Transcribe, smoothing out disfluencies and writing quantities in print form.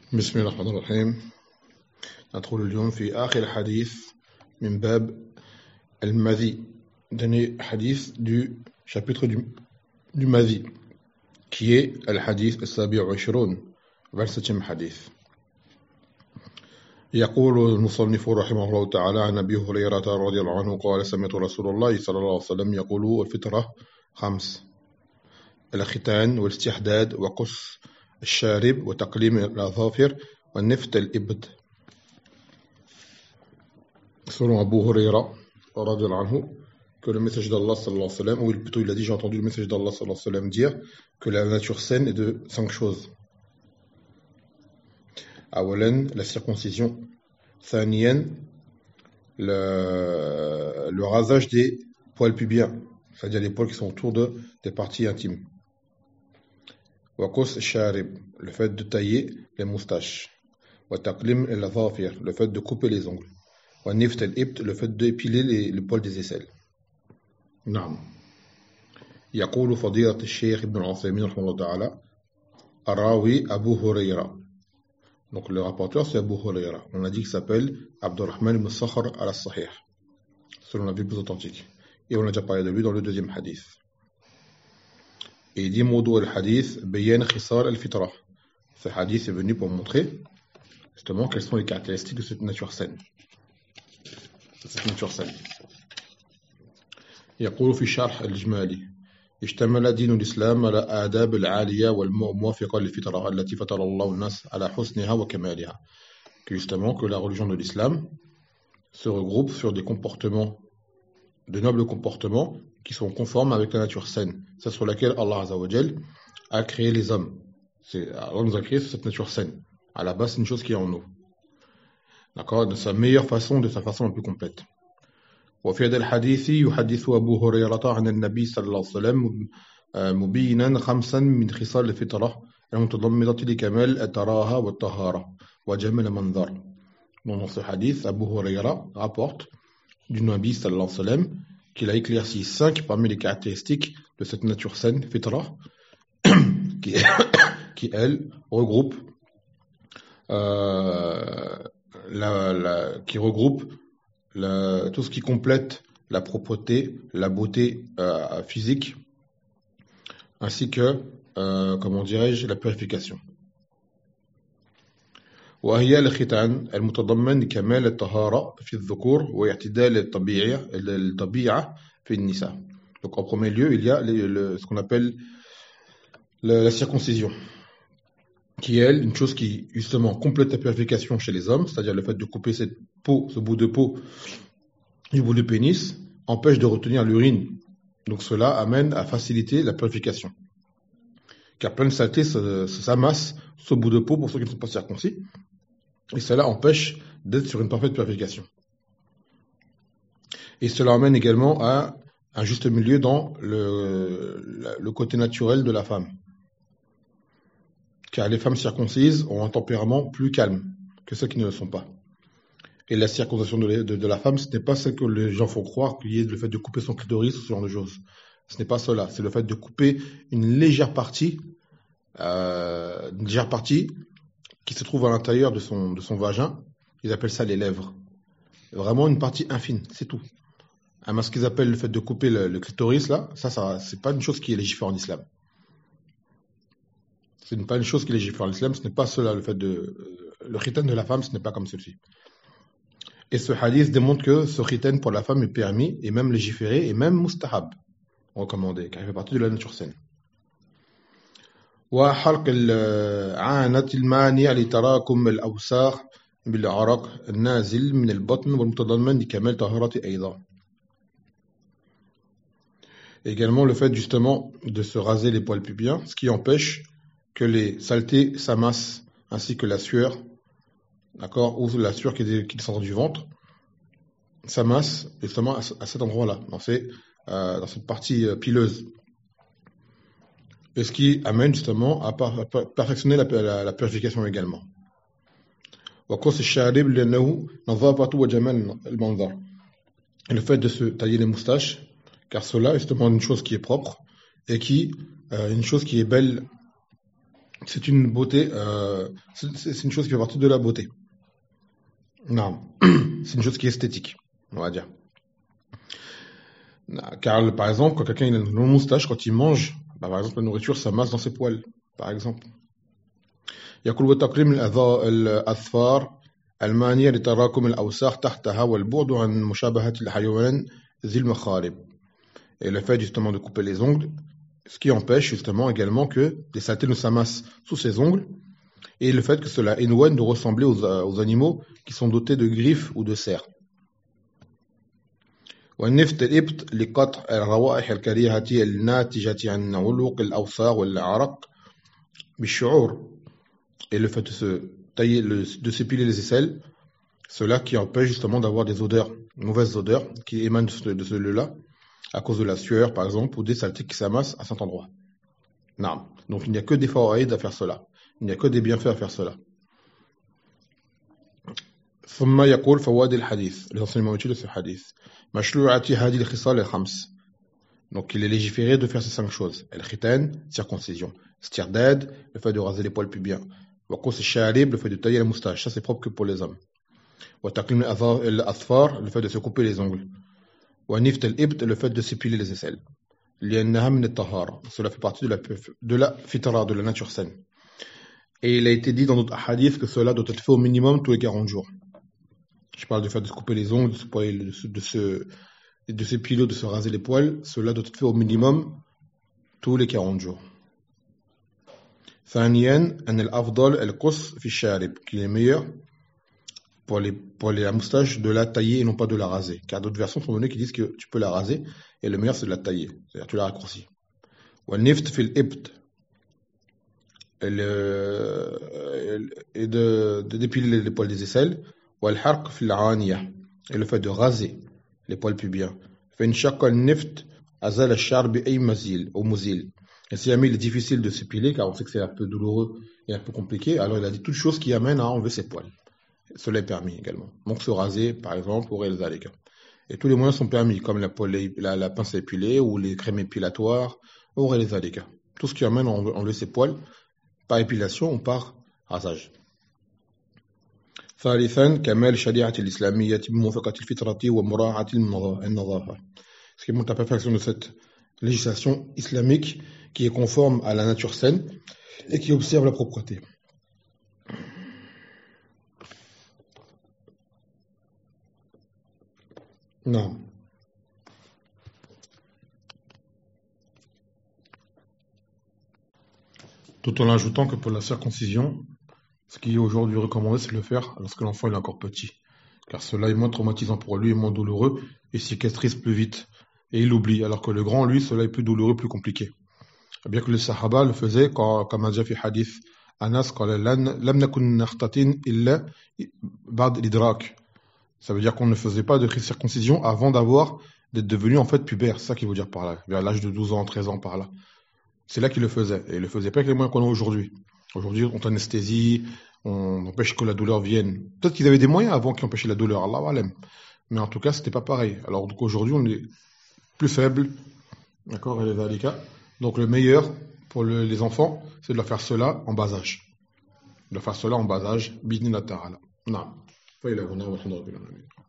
بسم الله الرحمن الرحيم. ندخل اليوم في آخر حديث من باب المذي. Dernier hadith du chapitre du Madhi, qui est le hadith السابع والعشرون, 27e hadith. يقول المصنف رحمه الله تعالى عن أبي هريرة رضي الله عنه قال سمعت رسول الله صلى الله عليه وسلم يقول الفطرة 5: الختان والاستحداد وقص الشارب وتقليم الأظافر والنفت الإبط. Selon Abu Huraira radiallahu anhu, que le message d'Allah sallallahu alayhi wa sallam, ou plutôt il a dit, j'ai entendu le message d'Allah sallallahu alayhi wa sallam dire que la nature saine est de 5 choses. Awalan, la circoncision. Thaniyan, le rasage des poils pubiens, c'est-à-dire les poils qui sont autour des parties intimes. Waqus sharib, le fait de tailler les moustaches. Wa taqlim al-azafir, le fait de couper les ongles. Wa nift al-ibt, le fait d'épiler les poils des aisselles. Naam. يقول فضيلة الشيخ ابن العثيمين رحمه الله تعالى الراوي أبو هريرة. Donc le rapporteur c'est Abu Huraira. On a dit qu'il s'appelle Abdurrahman ibn Sakhr al-Sahih, selon la Bible plus authentique. Et on a déjà parlé de lui dans le deuxième hadith. Et il dit Moudou al-Hadith, Bayan Khisar al-Fitra. Ce hadith est venu pour montrer justement quelles sont les caractéristiques de cette nature saine. يقول في شرح الإجمالي اشتمل دين الإسلام على آداب العالية والموافقة للفطرة التي فطر الله الناس على حسنها وكمالها. Que justement que la religion de l'islam se regroupe sur des comportements, de nobles comportements qui sont conformes avec la nature saine, c'est sur laquelle Allah Azza wa Jal a créé les hommes. Allah nous a créé sur cette nature saine. À la base, c'est une chose qui est en nous. D'accord, de sa meilleure façon, de sa façon la plus complète. وفي هذا الحديث يحدث أبو هريرة عن النبي صلى الله عليه وسلم مبينا 5 من خصال الفطرة المتضمنة لكمال التراها والطهارة وجمال المنظر. Dans ce hadith, Abu Huraira rapporte du Nabi sallallahu alayhi wa sallam qu'il a éclairci 5 parmi les caractéristiques de cette nature saine, fitra, qui elle regroupe tout ce qui complète la propreté, la beauté physique, ainsi que, comment dirais-je, la purification. وهي الختان المتضمن لكمال الطهارة في الذكور واعتدال الطبيعة في النساء. Donc en premier lieu, il y a ce qu'on appelle la circoncision, qui est une chose qui justement complète la purification chez les hommes, c'est-à-dire le fait de couper ce bout de peau du bout du pénis empêche de retenir l'urine. Donc cela amène à faciliter la purification. Car plein de saletés s'amassent sur ce bout de peau pour ceux qui ne sont pas circoncis, et cela empêche d'être sur une parfaite purification. Et cela amène également à un juste milieu dans le côté naturel de la femme. Car les femmes circoncises ont un tempérament plus calme que ceux qui ne le sont pas. Et la circoncision de la femme, ce n'est pas ce que les gens font croire, qu'il y ait le fait de couper son clitoris ou ce genre de choses. Ce n'est pas cela, c'est le fait de couper une légère partie qui se trouve à l'intérieur de son vagin. Ils appellent ça les lèvres. Vraiment une partie infime, c'est tout. Alors, ce qu'ils appellent le fait de couper le clitoris, là, ça c'est pas une chose qui est légiférée en islam. Ce n'est pas une chose qui est légiférée en islam, ce n'est pas cela, le khitan de la femme, ce n'est pas comme ceci. Et ce hadith démontre que ce khitan pour la femme est permis, et même légiféré, et même mustahab, recommandé, car il fait partie de la nature saine. وحلق العانة المانع لتراكم الأوساخ بالعرق النازل من البطن والمتضمن لكمال طهارة أيضا. Également le fait justement de se raser les poils pubiens, ce qui empêche que les saletés s'amassent, ainsi que la sueur, d'accord, ou la sueur qui descend du ventre, s'amasse justement à cet endroit-là, dans cette partie pileuse. Et ce qui amène justement à perfectionner la purification également. وقص الشارب لأنه نظافة وجمال المنظر. Et le fait de se tailler les moustaches, car cela est justement une chose qui est propre et une chose qui est belle C'est une beauté, c'est une chose qui fait partie de la beauté. Non, c'est une chose qui est esthétique, on va dire. Car, par exemple, quand quelqu'un il a une longue moustache, quand il mange, bah, par exemple, la nourriture s'amasse dans ses poils, par exemple. يقول وتقليم الأظفار المانية لتراكم الأوساخ تحتها والبعد عن مشابهة الحيوان ذي المخالب. Et le fait justement de couper les ongles, ce qui empêche justement également que les saletés ne s'amassent sous ses ongles, et le fait que cela éloigne de ressembler aux animaux qui sont dotés de griffes ou de serres. والنفط الإبط لقطع الروائح الكريهة الناتجة عن علوق الأوساخ والعرق بالشعور. Et le fait de se tailler, de s'épiler les aisselles, cela qui empêche justement d'avoir des odeurs, mauvaises odeurs qui émanent de ce lieu-là, à cause de la sueur par exemple, ou des saletés qui s'amassent à cet endroit. Non. Donc il n'y a que des fawaïd à faire cela. Il n'y a que des bienfaits à faire cela. ثم يقول فوائد الحديث, les enseignements utiles de ce hadith. مشروعة هذه الخصال الخمس. Donc il est légiféré de faire ces 5 choses. El-khitan, circoncision. Stirdad, le fait de raser les poils pubiens. Waqus al-sharib, le fait de tailler la moustache. Ça c'est propre que pour les hommes. Wa taqlim al-athfar, le fait de se couper les ongles. Wa nift al-ibt, le fait de s'épiler les aisselles. Li'annaha min at-tahara. Cela fait partie de la fitra, de la nature saine. Et il a été dit dans d'autres hadiths que cela doit être fait au minimum tous les 40 jours. Je parle du fait de se couper les ongles, de s'épiler, de se raser les poils. Cela doit être fait au minimum tous les 40 jours. ثانيا أن الأفضل القص في الشارب, qu'il est meilleur pour la moustache de la tailler et non pas de la raser. Car d'autres versions sont données qui disent que tu peux la raser et le meilleur c'est de la tailler, c'est-à-dire tu la raccourcis. والنفت في الإبط, et de dépiler les poils des aisselles. والحرق في العانية, et le fait de raser les poils pubiens. فإن شق النفت أزال الشعر بأي مزيل أو مزيل. Et si jamais il est difficile de s'épiler, car on sait que c'est un peu douloureux et un peu compliqué, alors il a dit toutes choses qui amènent à enlever ses poils. Cela est permis également. Donc se raser, par exemple, ou réaliser les cas. Et tous les moyens sont permis, comme la pince à épiler ou les crèmes épilatoires, ou réaliser les cas. Tout ce qui amène à enlever ses poils, par épilation ou par rasage. ثالثا كمال الشريعة الإسلامية بموافقة الفطرة ومراعاة النظافة. Ce qui montre la perfection de cette législation islamique qui est conforme à la nature saine et qui observe la propreté. Non. Tout en ajoutant que pour la circoncision, ce qui est aujourd'hui recommandé, c'est de le faire lorsque l'enfant est encore petit. Car cela est moins traumatisant pour lui et moins douloureux et cicatrise plus vite. Et il oublie, alors que le grand, lui, cela est plus douloureux, plus compliqué. Bien que les Sahaba le faisaient, comme a déjà fait hadith Anas, lam nakun nakhtatin illa ba'd l'idrak. Ça veut dire qu'on ne faisait pas de circoncision avant d'être devenu en fait pubère. C'est ça qu'il veut dire par là. Vers l'âge de 12 ans, 13 ans par là. C'est là qu'il le faisait. Et il le faisait pas avec les moyens qu'on a aujourd'hui. Aujourd'hui, on t'anesthésie, on empêche que la douleur vienne. Peut-être qu'ils avaient des moyens avant qui empêchaient la douleur, Allah alam. Mais en tout cas, c'était pas pareil. Alors donc aujourd'hui, on est plus faible. D'accord, et les valika. Donc le meilleur pour les enfants, c'est de leur faire cela en bas âge. De leur faire cela en bas âge, bidnillah ta'ala. Non.